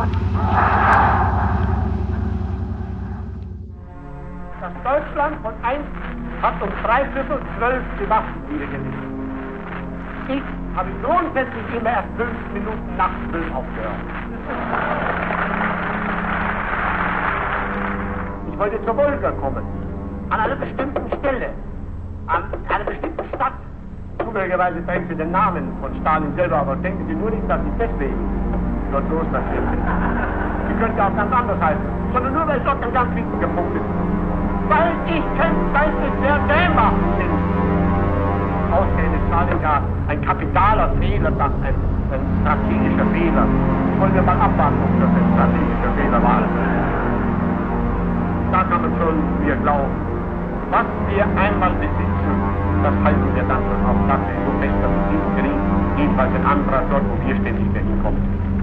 Das Deutschland von einst hat um 11:45 die Waffen niedergelegt. Ich habe grundsätzlich immer erst 5 Minuten nach 12 aufgehört. Ich wollte zur Wolga kommen. An einer bestimmten Stelle. An einer bestimmten Stadt. Zufälligerweise trägt sie den Namen von Stalin selber, aber denken Sie nur nicht, dass ich deswegen dort losmarschiert bin. Sie könnte auch ganz anders heißen, sondern nur, weil es dort ein ganz wichtiger Punkt ist. Weil ich kennzeichnet wer Dämmer bin. Ausgerechnet Stalingrad, ein kapitaler Fehler, ein strategischer Fehler. Wollen wir mal abwarten, ob das ein strategischer Fehler war. Da kann man schon mir glauben. Was wir einmal besitzen, das halten wir dann schon auf Sache. So fest, dass es nicht kriegt, jedenfalls ein anderer dort, wo wir ständig hinkommen.